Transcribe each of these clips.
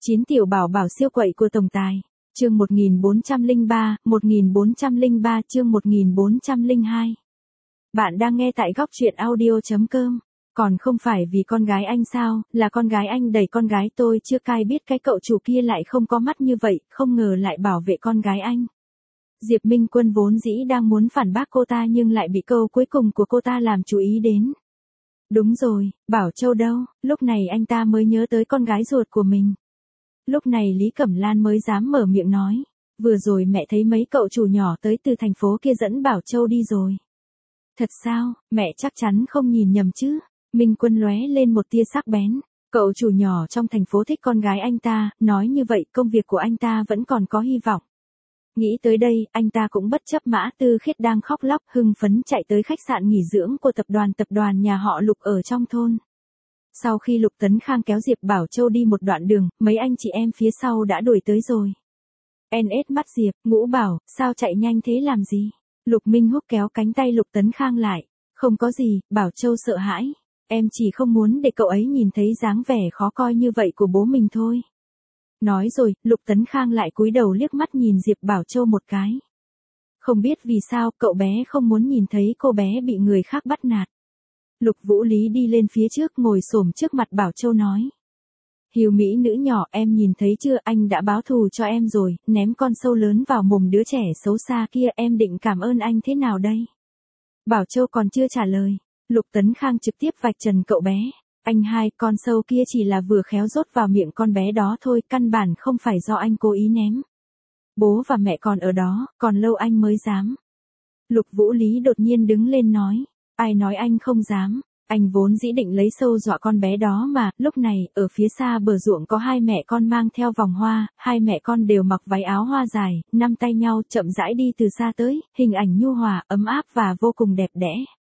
9 tiểu bảo bảo siêu quậy của tổng tài. Chương 1403 chương 1402. Bạn đang nghe tại góc truyện audio.com. Còn không phải vì con gái anh sao, là con gái anh đẩy con gái tôi chưa cai biết cái cậu chủ kia lại không có mắt như vậy, không ngờ lại bảo vệ con gái anh. Diệp Minh Quân vốn dĩ đang muốn phản bác cô ta nhưng lại bị câu cuối cùng của cô ta làm chú ý đến. Đúng rồi, Bảo Châu đâu, lúc này anh ta mới nhớ tới con gái ruột của mình. Lúc này Lý Cẩm Lan mới dám mở miệng nói, vừa rồi mẹ thấy mấy cậu chủ nhỏ tới từ thành phố kia dẫn Bảo Châu đi rồi. Thật sao, mẹ chắc chắn không nhìn nhầm chứ. Minh Quân lóe lên một tia sắc bén, cậu chủ nhỏ trong thành phố thích con gái anh ta, nói như vậy công việc của anh ta vẫn còn có hy vọng. Nghĩ tới đây, anh ta cũng bất chấp Mã Tư Khiết đang khóc lóc hưng phấn chạy tới khách sạn nghỉ dưỡng của tập đoàn nhà họ Lục ở trong thôn. Sau khi Lục Tấn Khang kéo Diệp Bảo Châu đi một đoạn đường, mấy anh chị em phía sau đã đuổi tới rồi. NS mắt Diệp, Ngũ bảo, sao chạy nhanh thế làm gì? Lục Minh Húc kéo cánh tay Lục Tấn Khang lại. Không có gì, Bảo Châu sợ hãi. Em chỉ không muốn để cậu ấy nhìn thấy dáng vẻ khó coi như vậy của bố mình thôi. Nói rồi, Lục Tấn Khang lại cúi đầu liếc mắt nhìn Diệp Bảo Châu một cái. Không biết vì sao cậu bé không muốn nhìn thấy cô bé bị người khác bắt nạt. Lục Vũ Lý đi lên phía trước ngồi xổm trước mặt Bảo Châu nói. Hiếu mỹ nữ nhỏ, em nhìn thấy chưa, anh đã báo thù cho em rồi, ném con sâu lớn vào mồm đứa trẻ xấu xa kia, em định cảm ơn anh thế nào đây? Bảo Châu còn chưa trả lời, Lục Tấn Khang trực tiếp vạch trần cậu bé. Anh hai, con sâu kia chỉ là vừa khéo rốt vào miệng con bé đó thôi, căn bản không phải do anh cố ý ném. Bố và mẹ còn ở đó, còn lâu anh mới dám. Lục Vũ Lý đột nhiên đứng lên nói. Ai nói anh không dám, anh vốn dĩ định lấy sâu dọa con bé đó mà. Lúc này, ở phía xa bờ ruộng có hai mẹ con mang theo vòng hoa, hai mẹ con đều mặc váy áo hoa dài, nắm tay nhau chậm rãi đi từ xa tới, hình ảnh nhu hòa, ấm áp và vô cùng đẹp đẽ.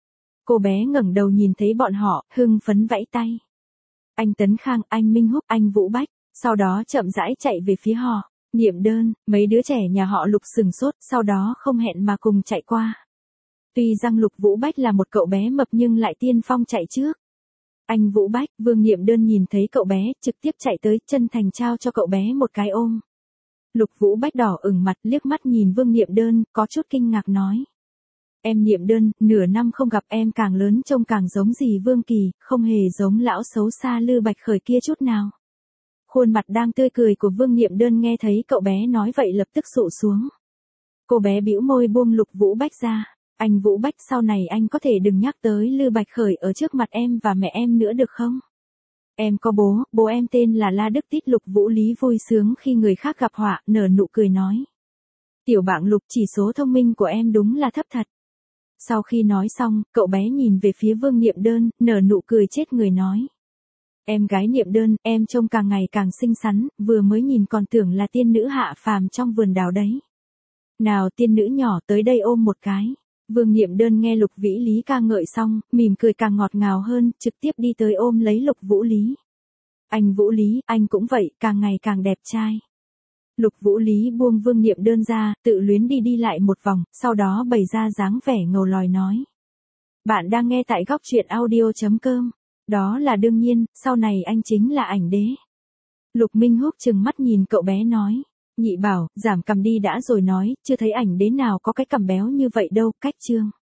Cô bé ngẩng đầu nhìn thấy bọn họ, hưng phấn vẫy tay. Anh Tấn Khang, anh Minh Húc, anh Vũ Bách, sau đó chậm rãi chạy về phía họ. Niệm Đơn, mấy đứa trẻ nhà họ Lục sừng sốt, sau đó không hẹn mà cùng chạy qua. Tuy rằng Lục Vũ Bách là một cậu bé mập nhưng lại tiên phong chạy trước. Anh Vũ Bách, Vương Niệm Đơn nhìn thấy cậu bé, trực tiếp chạy tới, chân thành trao cho cậu bé một cái ôm. Lục Vũ Bách đỏ ửng mặt, liếc mắt nhìn Vương Niệm Đơn, có chút kinh ngạc nói. Em Niệm Đơn, nửa năm không gặp em càng lớn trông càng giống gì Vương Kỳ, không hề giống lão xấu xa Lư Bạch Khởi kia chút nào. Khuôn mặt đang tươi cười của Vương Niệm Đơn nghe thấy cậu bé nói vậy lập tức sụ xuống. Cô bé bĩu môi buông Lục Vũ Bách ra. Anh Vũ Bách, sau này anh có thể đừng nhắc tới Lư Bạch Khởi ở trước mặt em và mẹ em nữa được không? Em có bố em tên là La Đức Tít. Lục Vũ Lý vui sướng khi người khác gặp họa, nở nụ cười nói. Tiểu bạn Lục, chỉ số thông minh của em đúng là thấp thật. Sau khi nói xong, cậu bé nhìn về phía Vương Niệm Đơn, nở nụ cười chết người nói. Em gái Niệm Đơn, em trông càng ngày càng xinh xắn, vừa mới nhìn còn tưởng là tiên nữ hạ phàm trong vườn đào đấy. Nào tiên nữ nhỏ tới đây ôm một cái. Vương Niệm Đơn nghe Lục Vĩ Lý ca ngợi xong, mỉm cười càng ngọt ngào hơn, trực tiếp đi tới ôm lấy Lục Vũ Lý. Anh Vũ Lý, anh cũng vậy, càng ngày càng đẹp trai. Lục Vũ Lý buông Vương Niệm Đơn ra, tự luyến đi lại một vòng, sau đó bày ra dáng vẻ ngầu lòi nói. Bạn đang nghe tại góc truyện audio.com. Đó là đương nhiên, sau này anh chính là ảnh đế. Lục Minh Húc trừng mắt nhìn cậu bé nói. Nhị bảo, giảm cằm đi đã rồi nói, chưa thấy ảnh đế nào có cái cằm béo như vậy đâu, cách trương.